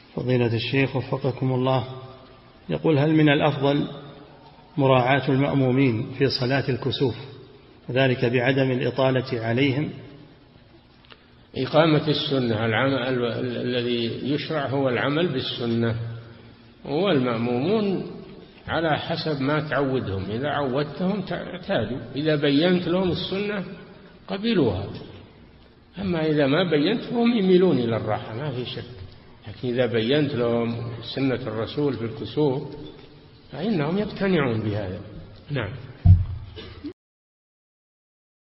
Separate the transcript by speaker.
Speaker 1: فضيلة الشيخ وفقكم الله، يقول: هل من الأفضل مراعاة المأمومين في صلاة الكسوف وذلك بعدم الإطالة عليهم؟
Speaker 2: إقامة السنة، العمل الذي يشرع هو العمل بالسنة، والمأمومون على حسب ما تعودهم، إذا عودتهم اعتادوا، إذا بينت لهم السنة قبلوها، أما إذا ما بينت فهم يميلون إلى الراحة ما في شك، لكن إذا بينت لهم سنة الرسول في الكسوف فإنهم يقتنعون بهذا. نعم.